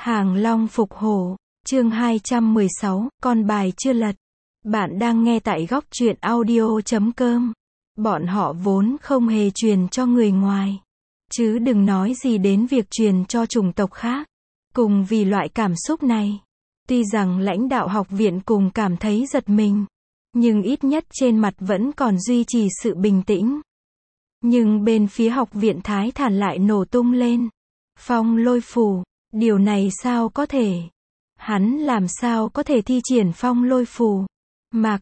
Hàng Long phục hổ, chương 216, con bài chưa lật. Bạn đang nghe tại góc truyện audio.com. Bọn họ vốn không hề truyền cho người ngoài. Chứ đừng nói gì đến việc truyền cho chủng tộc khác. Cùng vì loại cảm xúc này. Tuy rằng lãnh đạo học viện cùng cảm thấy giật mình. Nhưng ít nhất trên mặt vẫn còn duy trì sự bình tĩnh. Nhưng bên phía học viện Thái Thản lại nổ tung lên. Phong lôi phù. Điều này sao có thể? Hắn làm sao có thể thi triển phong lôi phù? Mạc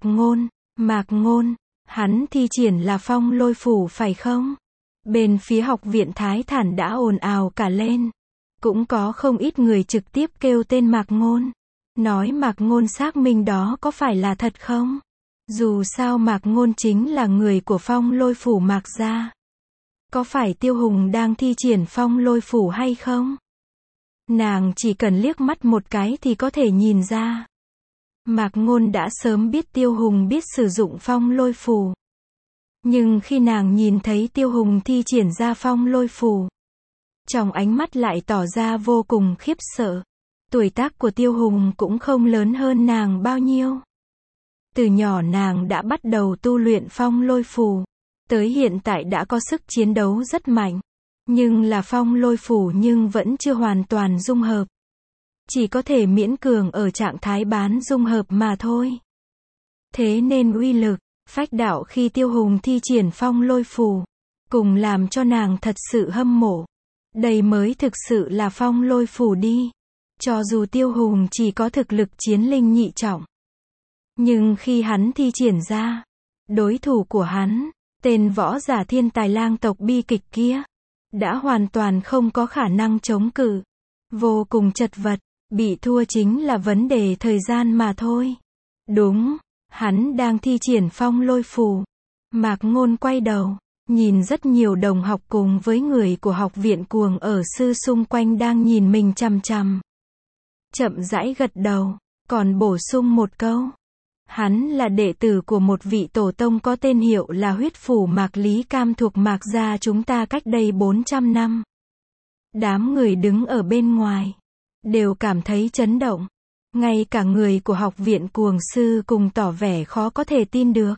Ngôn, hắn thi triển là phong lôi phù phải không? Bên phía học viện Thái Thản đã ồn ào cả lên. Cũng có không ít người trực tiếp kêu tên Mạc Ngôn. Nói Mạc Ngôn xác minh đó có phải là thật không? Dù sao Mạc Ngôn chính là người của phong lôi phủ Mạc gia. Có phải Tiêu Hùng đang thi triển phong lôi phủ hay không? Nàng chỉ cần liếc mắt một cái thì có thể nhìn ra. Mạc Ngôn đã sớm biết Tiêu Hùng biết sử dụng phong lôi phù. Nhưng khi nàng nhìn thấy Tiêu Hùng thi triển ra phong lôi phù, trong ánh mắt lại tỏ ra vô cùng khiếp sợ. Tuổi tác của Tiêu Hùng cũng không lớn hơn nàng bao nhiêu. Từ nhỏ nàng đã bắt đầu tu luyện phong lôi phù. Tới hiện tại đã có sức chiến đấu rất mạnh. Nhưng là phong lôi phù nhưng vẫn chưa hoàn toàn dung hợp. Chỉ có thể miễn cường ở trạng thái bán dung hợp mà thôi. Thế nên uy lực, phách đạo khi Tiêu Hùng thi triển phong lôi phù, cùng làm cho nàng thật sự hâm mộ. Đây mới thực sự là phong lôi phù đi. Cho dù Tiêu Hùng chỉ có thực lực chiến linh nhị trọng. Nhưng khi hắn thi triển ra, đối thủ của hắn, tên võ giả thiên tài lang tộc bi kịch kia, đã hoàn toàn không có khả năng chống cự. Vô cùng chật vật, bị thua chính là vấn đề thời gian mà thôi. Đúng, hắn đang thi triển phong lôi phù. Mạc Ngôn quay đầu, nhìn rất nhiều đồng học cùng với người của học viện cuồng ở sư xung quanh đang nhìn mình chằm chằm. Chậm rãi gật đầu, còn bổ sung một câu. Hắn là đệ tử của một vị tổ tông có tên hiệu là huyết phủ Mạc Lý Cam thuộc Mạc gia chúng ta cách đây 400 năm. Đám người đứng ở bên ngoài đều cảm thấy chấn động. Ngay cả người của học viện cuồng sư cùng tỏ vẻ khó có thể tin được.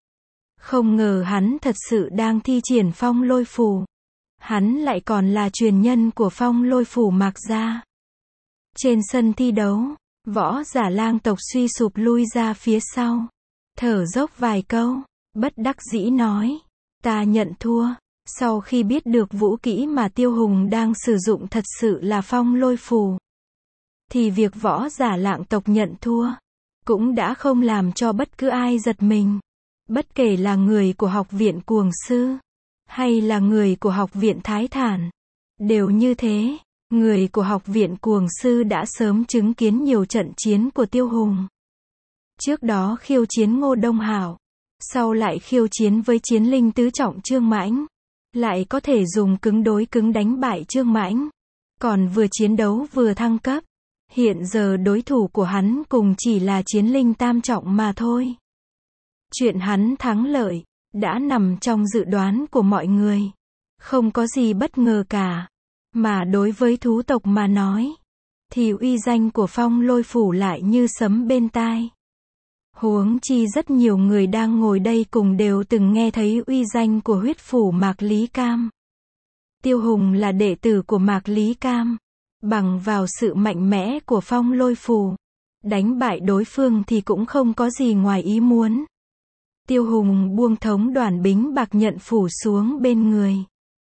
Không ngờ hắn thật sự đang thi triển phong lôi phù. Hắn lại còn là truyền nhân của phong lôi phủ Mạc gia. Trên sân thi đấu, võ giả lang tộc suy sụp lui ra phía sau. Thở dốc vài câu, bất đắc dĩ nói. Ta nhận thua. Sau khi biết được vũ kỹ mà Tiêu Hùng đang sử dụng thật sự là phong lôi phù, thì việc võ giả lang tộc nhận thua, cũng đã không làm cho bất cứ ai giật mình. Bất kể là người của học viện cuồng sư, hay là người của học viện Thái Thản, đều như thế. Người của học viện cuồng sư đã sớm chứng kiến nhiều trận chiến của Tiêu Hùng. Trước đó khiêu chiến Ngô Đông Hảo, sau lại khiêu chiến với chiến linh tứ trọng Trương Mãnh, lại có thể dùng cứng đối cứng đánh bại Trương Mãnh. Còn vừa chiến đấu vừa thăng cấp. Hiện giờ đối thủ của hắn cùng chỉ là chiến linh tam trọng mà thôi. Chuyện hắn thắng lợi, đã nằm trong dự đoán của mọi người. Không có gì bất ngờ cả. Mà đối với thú tộc mà nói, thì uy danh của phong lôi phủ lại như sấm bên tai. Huống chi rất nhiều người đang ngồi đây cùng đều từng nghe thấy uy danh của huyết phủ Mạc Lý Cam. Tiêu Hùng là đệ tử của Mạc Lý Cam. Bằng vào sự mạnh mẽ của phong lôi phù, đánh bại đối phương thì cũng không có gì ngoài ý muốn. Tiêu Hùng buông thống đoàn bính bạc nhận phủ xuống bên người.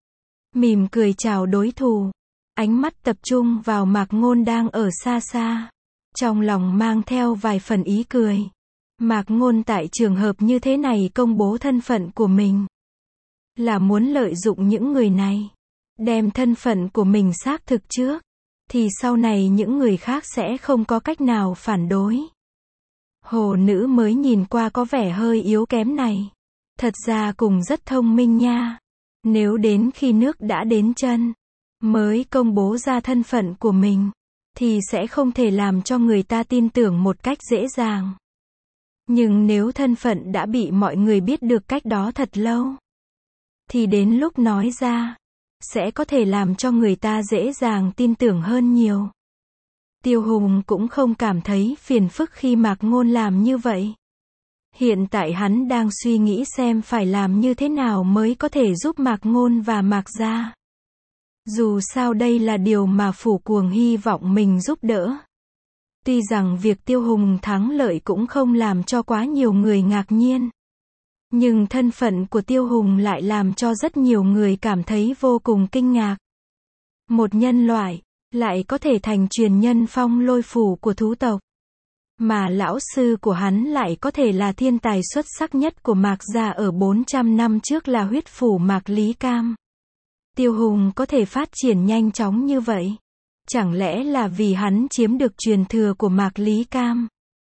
Mỉm cười chào đối thủ. Ánh mắt tập trung vào Mạc Ngôn đang ở xa xa. Trong lòng mang theo vài phần ý cười. Mạc Ngôn tại trường hợp như thế này công bố thân phận của mình. Là muốn lợi dụng những người này. Đem thân phận của mình xác thực trước. Thì sau này những người khác sẽ không có cách nào phản đối. Hồ nữ mới nhìn qua có vẻ hơi yếu kém này. Thật ra cùng rất thông minh nha. Nếu đến khi nước đã đến chân, mới công bố ra thân phận của mình, thì sẽ không thể làm cho người ta tin tưởng một cách dễ dàng. Nhưng nếu thân phận đã bị mọi người biết được cách đó thật lâu, thì đến lúc nói ra, sẽ có thể làm cho người ta dễ dàng tin tưởng hơn nhiều. Tiêu Hùng cũng không cảm thấy phiền phức khi Mạc Ngôn làm như vậy. Hiện tại hắn đang suy nghĩ xem phải làm như thế nào mới có thể giúp Mạc Ngôn và Mạc gia. Dù sao đây là điều mà Phủ Cuồng hy vọng mình giúp đỡ. Tuy rằng việc Tiêu Hùng thắng lợi cũng không làm cho quá nhiều người ngạc nhiên. Nhưng thân phận của Tiêu Hùng lại làm cho rất nhiều người cảm thấy vô cùng kinh ngạc. Một nhân loại, lại có thể thành truyền nhân Phong Lôi Phủ của thú tộc. Mà lão sư của hắn lại có thể là thiên tài xuất sắc nhất của Mạc gia ở 400 năm trước là huyết phủ Mạc Lý Cam. Tiêu Hùng có thể phát triển nhanh chóng như vậy. Chẳng lẽ là vì hắn chiếm được truyền thừa của Mạc Lý Cam?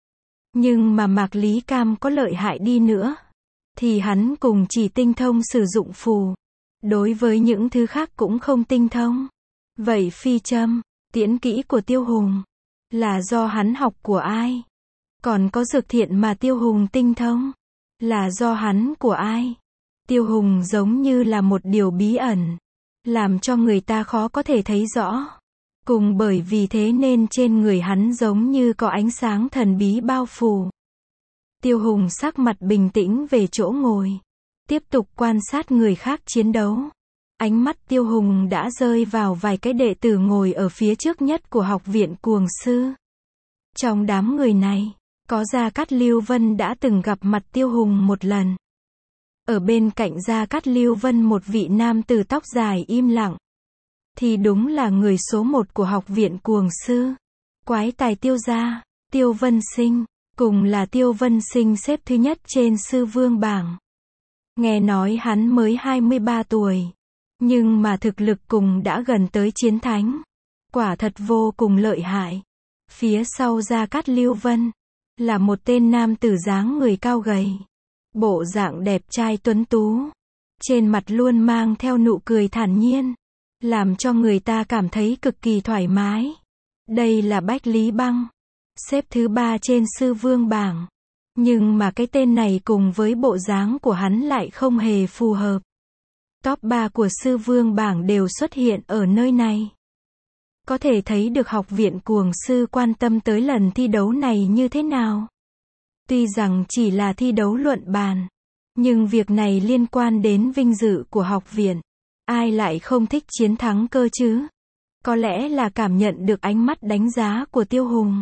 Nhưng mà Mạc Lý Cam có lợi hại đi nữa, thì hắn cùng chỉ tinh thông sử dụng phù. Đối với những thứ khác cũng không tinh thông. Vậy phi châm, tiễn kỹ của Tiêu Hùng, là do hắn học của ai? Còn có dược thiện mà Tiêu Hùng tinh thông, là do hắn của ai? Tiêu Hùng giống như là một điều bí ẩn, làm cho người ta khó có thể thấy rõ. Cùng bởi vì thế nên trên người hắn giống như có ánh sáng thần bí bao phủ. Tiêu Hùng sắc mặt bình tĩnh về chỗ ngồi, tiếp tục quan sát người khác chiến đấu. Ánh mắt Tiêu Hùng đã rơi vào vài cái đệ tử ngồi ở phía trước nhất của học viện Cuồng Sư. Trong đám người này, có Gia Cát Lưu Vân đã từng gặp mặt Tiêu Hùng một lần. Ở bên cạnh Gia Cát Lưu Vân một vị nam tử tóc dài im lặng. Thì đúng là người số 1 của học viện Cuồng Sư. Quái tài Tiêu gia, Tiêu Vân Sinh, cùng là Tiêu Vân Sinh xếp thứ nhất trên sư vương bảng. Nghe nói hắn mới 23 tuổi. Nhưng mà thực lực cùng đã gần tới chiến thánh. Quả thật vô cùng lợi hại. Phía sau Gia Cát Lưu Vân, là một tên nam tử dáng người cao gầy. Bộ dạng đẹp trai tuấn tú. Trên mặt luôn mang theo nụ cười thản nhiên. Làm cho người ta cảm thấy cực kỳ thoải mái. Đây là Bách Lý Băng. Xếp thứ 3 trên sư vương bảng. Nhưng mà cái tên này cùng với bộ dáng của hắn lại không hề phù hợp. Top 3 của sư vương bảng đều xuất hiện ở nơi này. Có thể thấy được học viện Cuồng Sư quan tâm tới lần thi đấu này như thế nào. Tuy rằng chỉ là thi đấu luận bàn, nhưng việc này liên quan đến vinh dự của học viện. Ai lại không thích chiến thắng cơ chứ? Có lẽ là cảm nhận được ánh mắt đánh giá của Tiêu Hùng.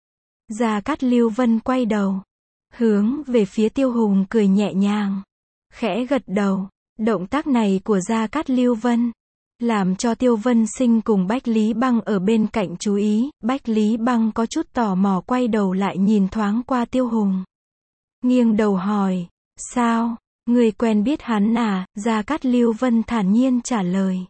Gia Cát Lưu Vân quay đầu, hướng về phía Tiêu Hùng cười nhẹ nhàng, khẽ gật đầu. Động tác này của Gia Cát Lưu Vân, làm cho Tiêu Vân Sinh cùng Bách Lý Băng ở bên cạnh chú ý. Bách Lý Băng có chút tò mò quay đầu lại nhìn thoáng qua Tiêu Hùng. Nghiêng đầu hỏi, sao, người quen biết hắn à? Gia Cát Lưu Vân thản nhiên trả lời.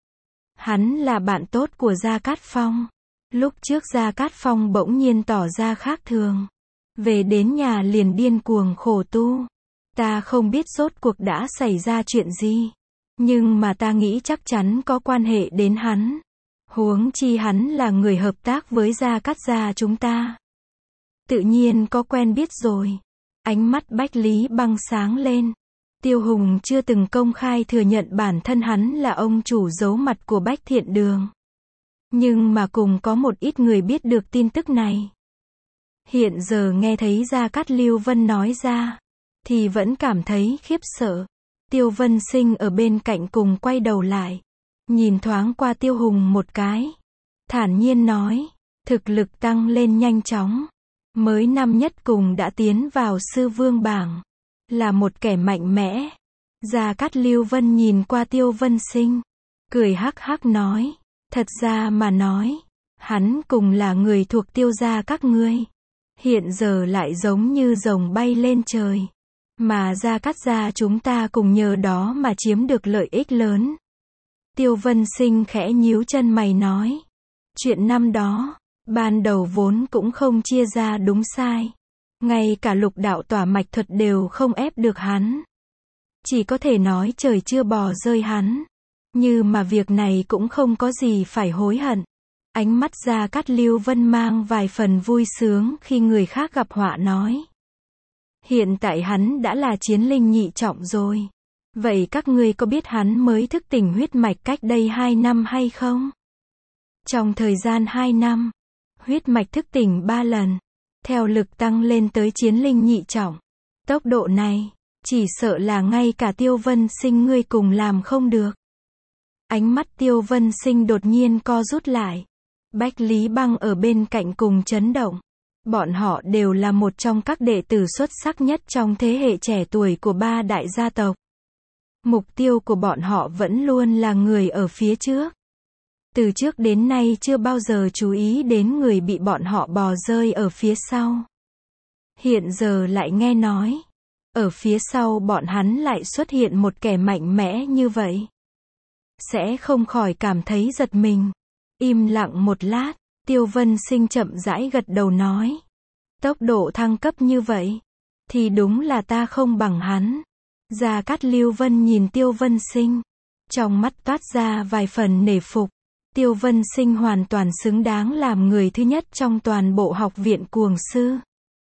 Hắn là bạn tốt của Gia Cát Phong. Lúc trước Gia Cát Phong bỗng nhiên tỏ ra khác thường. Về đến nhà liền điên cuồng khổ tu. Ta không biết rốt cuộc đã xảy ra chuyện gì. Nhưng mà ta nghĩ chắc chắn có quan hệ đến hắn. Huống chi hắn là người hợp tác với Gia Cát gia chúng ta. Tự nhiên có quen biết rồi. Ánh mắt Bách Lý Băng sáng lên. Tiêu Hùng chưa từng công khai thừa nhận bản thân hắn là ông chủ giấu mặt của Bách Thiện Đường. Nhưng mà cùng có một ít người biết được tin tức này. Hiện giờ nghe thấy Gia Cát Lưu Vân nói ra, thì vẫn cảm thấy khiếp sợ. Tiêu Vân Sinh ở bên cạnh cùng quay đầu lại, nhìn thoáng qua Tiêu Hùng một cái, thản nhiên nói, thực lực tăng lên nhanh chóng, mới năm nhất cùng đã tiến vào sư vương bảng, là một kẻ mạnh mẽ. Gia Cát Lưu Vân nhìn qua Tiêu Vân Sinh, cười hắc hắc nói, thật ra mà nói, hắn cùng là người thuộc Tiêu gia các ngươi, hiện giờ lại giống như rồng bay lên trời. Mà Gia Cát gia chúng ta cùng nhờ đó mà chiếm được lợi ích lớn. Tiêu Vân Sinh khẽ nhíu chân mày nói. Chuyện năm đó, ban đầu vốn cũng không chia ra đúng sai. Ngay cả lục đạo tỏa mạch thuật đều không ép được hắn. Chỉ có thể nói trời chưa bỏ rơi hắn. Như mà việc này cũng không có gì phải hối hận. Ánh mắt Gia Cát Lưu Vân mang vài phần vui sướng khi người khác gặp họa nói. Hiện tại hắn đã là chiến linh nhị trọng rồi. Vậy các ngươi có biết hắn mới thức tỉnh huyết mạch cách đây 2 năm hay không? Trong thời gian 2 năm, Huyết mạch thức tỉnh 3 lần. Theo lực tăng lên tới chiến linh nhị trọng. Tốc độ này, chỉ sợ là ngay cả Tiêu Vân Sinh ngươi cùng làm không được. Ánh mắt Tiêu Vân Sinh đột nhiên co rút lại. Bách Lý Băng ở bên cạnh cùng chấn động. Bọn họ đều là một trong các đệ tử xuất sắc nhất trong thế hệ trẻ tuổi của 3 đại gia tộc. Mục tiêu của bọn họ vẫn luôn là người ở phía trước. Từ trước đến nay chưa bao giờ chú ý đến người bị bọn họ bỏ rơi ở phía sau. Hiện giờ lại nghe nói, ở phía sau bọn hắn lại xuất hiện một kẻ mạnh mẽ như vậy. Sẽ không khỏi cảm thấy giật mình. Im lặng một lát, Tiêu Vân Sinh chậm rãi gật đầu nói. Tốc độ thăng cấp như vậy, thì đúng là ta không bằng hắn. Gia Cát Lưu Vân nhìn Tiêu Vân Sinh, trong mắt toát ra vài phần nể phục. Tiêu Vân Sinh hoàn toàn xứng đáng làm người thứ nhất trong toàn bộ học viện Cuồng Sư.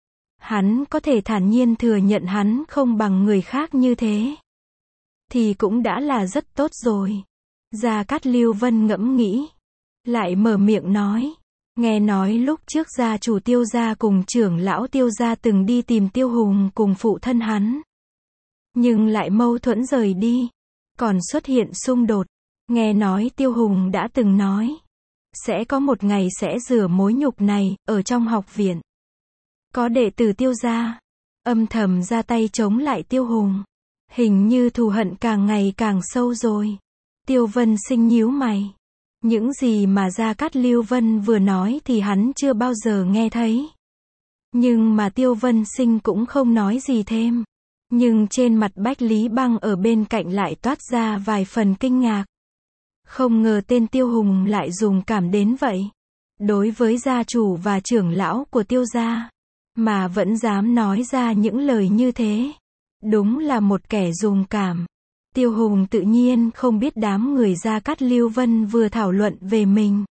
Hắn có thể thản nhiên thừa nhận hắn không bằng người khác như thế, thì cũng đã là rất tốt rồi. Gia Cát Lưu Vân ngẫm nghĩ, lại mở miệng nói. Nghe nói lúc trước gia chủ Tiêu gia cùng trưởng lão Tiêu gia từng đi tìm Tiêu Hùng cùng phụ thân hắn. Nhưng lại mâu thuẫn rời đi. Còn xuất hiện xung đột. Nghe nói Tiêu Hùng đã từng nói. Sẽ có một ngày sẽ rửa mối nhục này, ở trong học viện. Có đệ tử Tiêu gia âm thầm ra tay chống lại Tiêu Hùng. Hình như thù hận càng ngày càng sâu rồi. Tiêu Vân Sinh nhíu mày. Những gì mà Gia Cát Lưu Vân vừa nói thì hắn chưa bao giờ nghe thấy. Nhưng mà Tiêu Vân Sinh cũng không nói gì thêm. Nhưng trên mặt Bách Lý Băng ở bên cạnh lại toát ra vài phần kinh ngạc. Không ngờ tên Tiêu Hùng lại dùng cảm đến vậy. Đối với gia chủ và trưởng lão của Tiêu gia, mà vẫn dám nói ra những lời như thế. Đúng là một kẻ dùng cảm. Tiêu Hùng tự nhiên không biết đám người Gia Cát Lưu Vân vừa thảo luận về mình.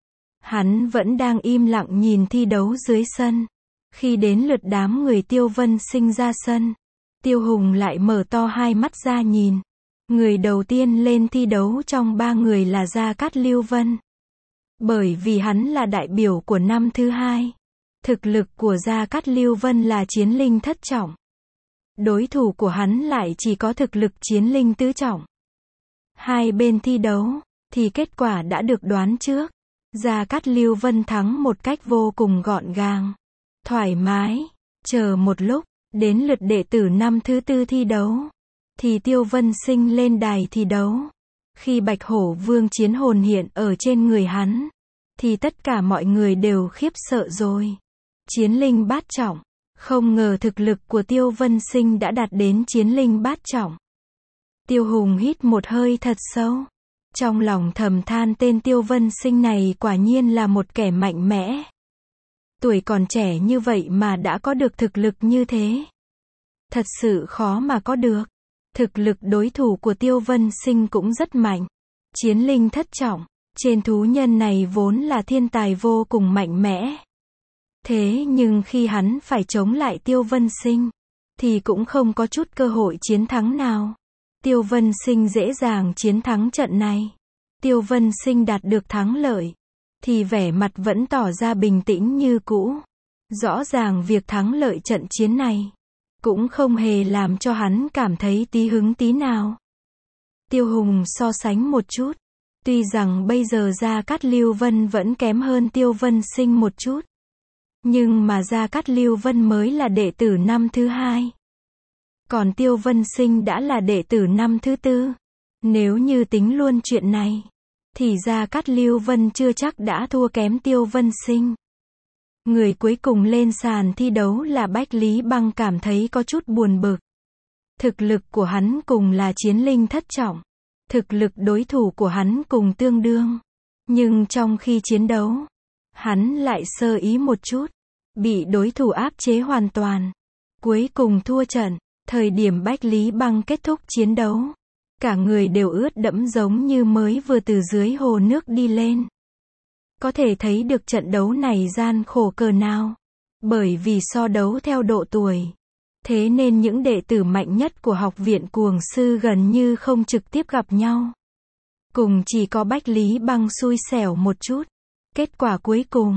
Hắn vẫn đang im lặng nhìn thi đấu dưới sân. Khi đến lượt đám người Tiêu Vân Sinh ra sân, Tiêu Hùng lại mở to hai mắt ra nhìn. Người đầu tiên lên thi đấu trong 3 người là Gia Cát Lưu Vân. Bởi vì hắn là đại biểu của năm thứ 2. Thực lực của Gia Cát Lưu Vân là chiến linh thất trọng. Đối thủ của hắn lại chỉ có thực lực chiến linh tứ trọng. Hai bên thi đấu, thì kết quả đã được đoán trước. Gia Cát Lưu Vân thắng một cách vô cùng gọn gàng, thoải mái. Chờ một lúc, đến lượt đệ tử năm thứ 4 thi đấu, thì Tiêu Vân Sinh lên đài thi đấu. Khi Bạch Hổ Vương chiến hồn hiện ở trên người hắn, thì tất cả mọi người đều khiếp sợ rồi. Chiến linh bát trọng. Không ngờ thực lực của Tiêu Vân Sinh đã đạt đến chiến linh bát trọng. Tiêu Hùng hít một hơi thật sâu. Trong lòng thầm than tên Tiêu Vân Sinh này quả nhiên là một kẻ mạnh mẽ. Tuổi còn trẻ như vậy mà đã có được thực lực như thế. Thật sự khó mà có được. Thực lực đối thủ của Tiêu Vân Sinh cũng rất mạnh. Chiến linh thất trọng. Trên thú nhân này vốn là thiên tài vô cùng mạnh mẽ. Thế nhưng khi hắn phải chống lại Tiêu Vân Sinh, thì cũng không có chút cơ hội chiến thắng nào. Tiêu Vân Sinh dễ dàng chiến thắng trận này. Tiêu Vân Sinh đạt được thắng lợi, thì vẻ mặt vẫn tỏ ra bình tĩnh như cũ. Rõ ràng việc thắng lợi trận chiến này, cũng không hề làm cho hắn cảm thấy tí hứng tí nào. Tiêu Hùng so sánh một chút. Tuy rằng bây giờ Gia Cát Lưu Vân vẫn kém hơn Tiêu Vân Sinh một chút. Nhưng mà Gia Cát Lưu Vân mới là đệ tử năm thứ 2. Còn Tiêu Vân Sinh đã là đệ tử năm thứ 4. Nếu như tính luôn chuyện này, thì Gia Cát Lưu Vân chưa chắc đã thua kém Tiêu Vân Sinh. Người cuối cùng lên sàn thi đấu là Bách Lý Băng cảm thấy có chút buồn bực. Thực lực của hắn cùng là chiến linh thất trọng. Thực lực đối thủ của hắn cùng tương đương. Nhưng trong khi chiến đấu, hắn lại sơ ý một chút, bị đối thủ áp chế hoàn toàn. Cuối cùng thua trận. Thời điểm Bách Lý Băng kết thúc chiến đấu, cả người đều ướt đẫm giống như mới vừa từ dưới hồ nước đi lên. Có thể thấy được trận đấu này gian khổ cỡ nào. Bởi vì so đấu theo độ tuổi, thế nên những đệ tử mạnh nhất của học viện Cuồng Sư gần như không trực tiếp gặp nhau. Cùng chỉ có Bách Lý Băng xui xẻo một chút. Kết quả cuối cùng,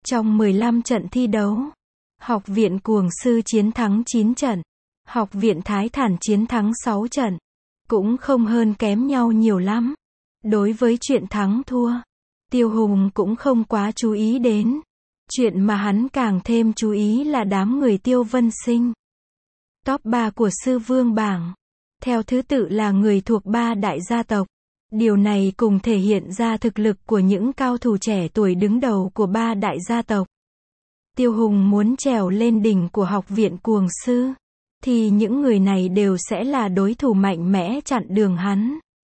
Trong 15 trận thi đấu, Học viện Cuồng Sư chiến thắng 9 trận, Học viện Thái Thản chiến thắng 6 trận, cũng không hơn kém nhau nhiều lắm. Đối với chuyện thắng thua, Tiêu Hùng cũng không quá chú ý đến. Chuyện mà hắn càng thêm chú ý là đám người Tiêu Vân Sinh. Top 3 của Sư Vương bảng, theo thứ tự là người thuộc 3 đại gia tộc. Điều này cùng thể hiện ra thực lực của những cao thủ trẻ tuổi đứng đầu của 3 đại gia tộc. Tiêu Hùng muốn trèo lên đỉnh của Học viện Cuồng Sư, thì những người này đều sẽ là đối thủ mạnh mẽ chặn đường hắn.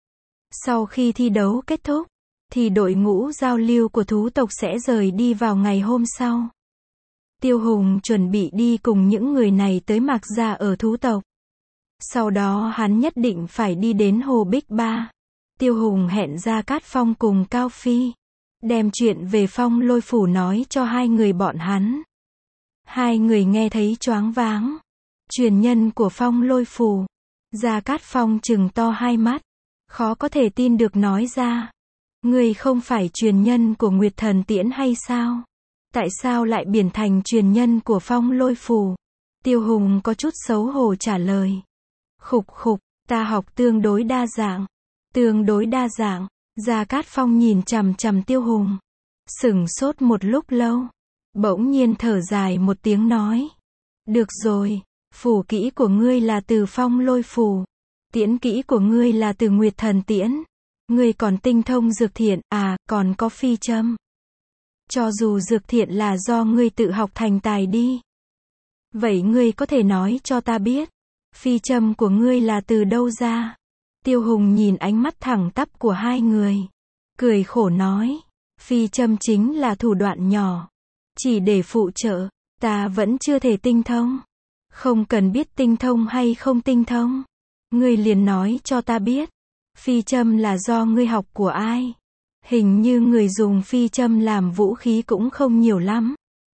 Sau khi thi đấu kết thúc, thì đội ngũ giao lưu của thú tộc sẽ rời đi vào ngày hôm sau. Tiêu Hùng chuẩn bị đi cùng những người này tới Mạc Gia ở thú tộc. Sau đó hắn nhất định phải đi đến Hồ Bích Ba. Tiêu Hùng hẹn Gia Cát Phong cùng Cao Phi, đem chuyện về Phong Lôi Phủ nói cho hai người bọn hắn. Hai người nghe thấy choáng váng. Truyền nhân của Phong Lôi Phủ. Gia Cát Phong trừng to hai mắt, khó có thể tin được nói ra. Ngươi không phải truyền nhân của Nguyệt Thần Tiễn hay sao? Tại sao lại biến thành truyền nhân của Phong Lôi Phủ? Tiêu Hùng có chút xấu hổ trả lời. Khục khục, ta học tương đối đa dạng. Tương đối đa dạng. Gia Cát Phong nhìn chằm chằm Tiêu Hùng, sửng sốt một lúc lâu, bỗng nhiên thở dài một tiếng nói. Được rồi, phủ kỹ của ngươi là từ Phong Lôi Phủ, tiễn kỹ của ngươi là từ Nguyệt Thần Tiễn. Ngươi còn tinh thông dược thiện, còn có phi châm. Cho dù dược thiện là do ngươi tự học thành tài đi. Vậy ngươi có thể nói cho ta biết, phi châm của ngươi là từ đâu ra? Tiêu Hùng nhìn ánh mắt thẳng tắp của hai người, cười khổ nói, phi châm chính là thủ đoạn nhỏ, chỉ để phụ trợ, ta vẫn chưa thể tinh thông. Không cần biết tinh thông hay không tinh thông, ngươi liền nói cho ta biết, phi châm là do ngươi học của ai? Hình như người dùng phi châm làm vũ khí cũng không nhiều lắm.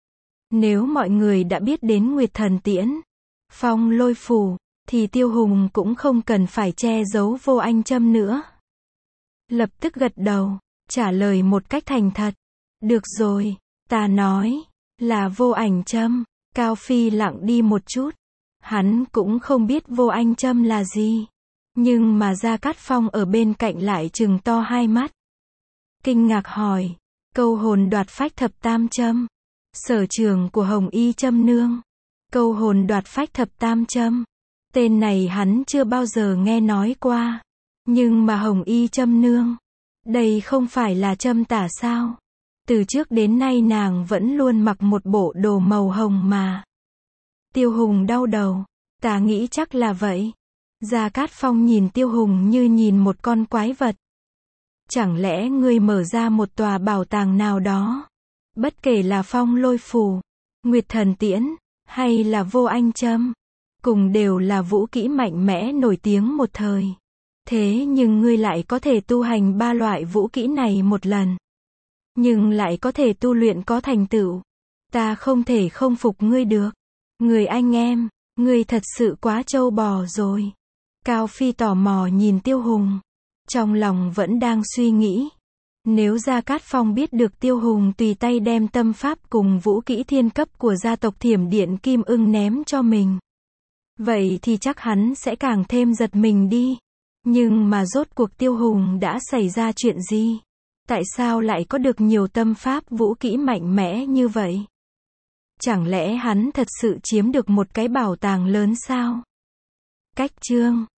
Nếu mọi người đã biết đến Nguyệt Thần Tiễn, Phong Lôi Phủ, thì Tiêu Hùng cũng không cần phải che giấu Vô Anh Châm nữa. Lập tức gật đầu, trả lời một cách thành thật. Được rồi, ta nói, là Vô Ảnh Châm. Cao Phi lặng đi một chút. Hắn cũng không biết Vô Anh Châm là gì. Nhưng mà Gia Cát Phong ở bên cạnh lại trừng to hai mắt. Kinh ngạc hỏi, câu hồn đoạt phách thập tam châm. Sở trường của Hồng Y Châm Nương. Câu hồn đoạt phách thập tam châm. Tên này hắn chưa bao giờ nghe nói qua. Nhưng mà Hồng Y Châm Nương, đây không phải là châm tả sao? Từ trước đến nay nàng vẫn luôn mặc một bộ đồ màu hồng mà. Tiêu Hùng đau đầu, ta nghĩ chắc là vậy. Gia Cát Phong nhìn Tiêu Hùng như nhìn một con quái vật. Chẳng lẽ ngươi mở ra một tòa bảo tàng nào đó? Bất kể là Phong Lôi Phủ, Nguyệt Thần Tiễn, hay là Vô Anh Châm, cùng đều là vũ kỹ mạnh mẽ nổi tiếng một thời. Thế nhưng ngươi lại có thể tu hành ba loại vũ kỹ này một lần. Nhưng lại có thể tu luyện có thành tựu. Ta không thể không phục ngươi được. Người anh em, ngươi thật sự quá trâu bò rồi. Cao Phi tò mò nhìn Tiêu Hùng. Trong lòng vẫn đang suy nghĩ. Nếu Gia Cát Phong biết được Tiêu Hùng tùy tay đem tâm pháp cùng vũ kỹ thiên cấp của gia tộc Thiểm Điện Kim Ưng ném cho mình, vậy thì chắc hắn sẽ càng thêm giật mình đi. Nhưng mà rốt cuộc Tiêu Hùng đã xảy ra chuyện gì? Tại sao lại có được nhiều tâm pháp vũ kỹ mạnh mẽ như vậy? Chẳng lẽ hắn thật sự chiếm được một cái bảo tàng lớn sao? Cách chương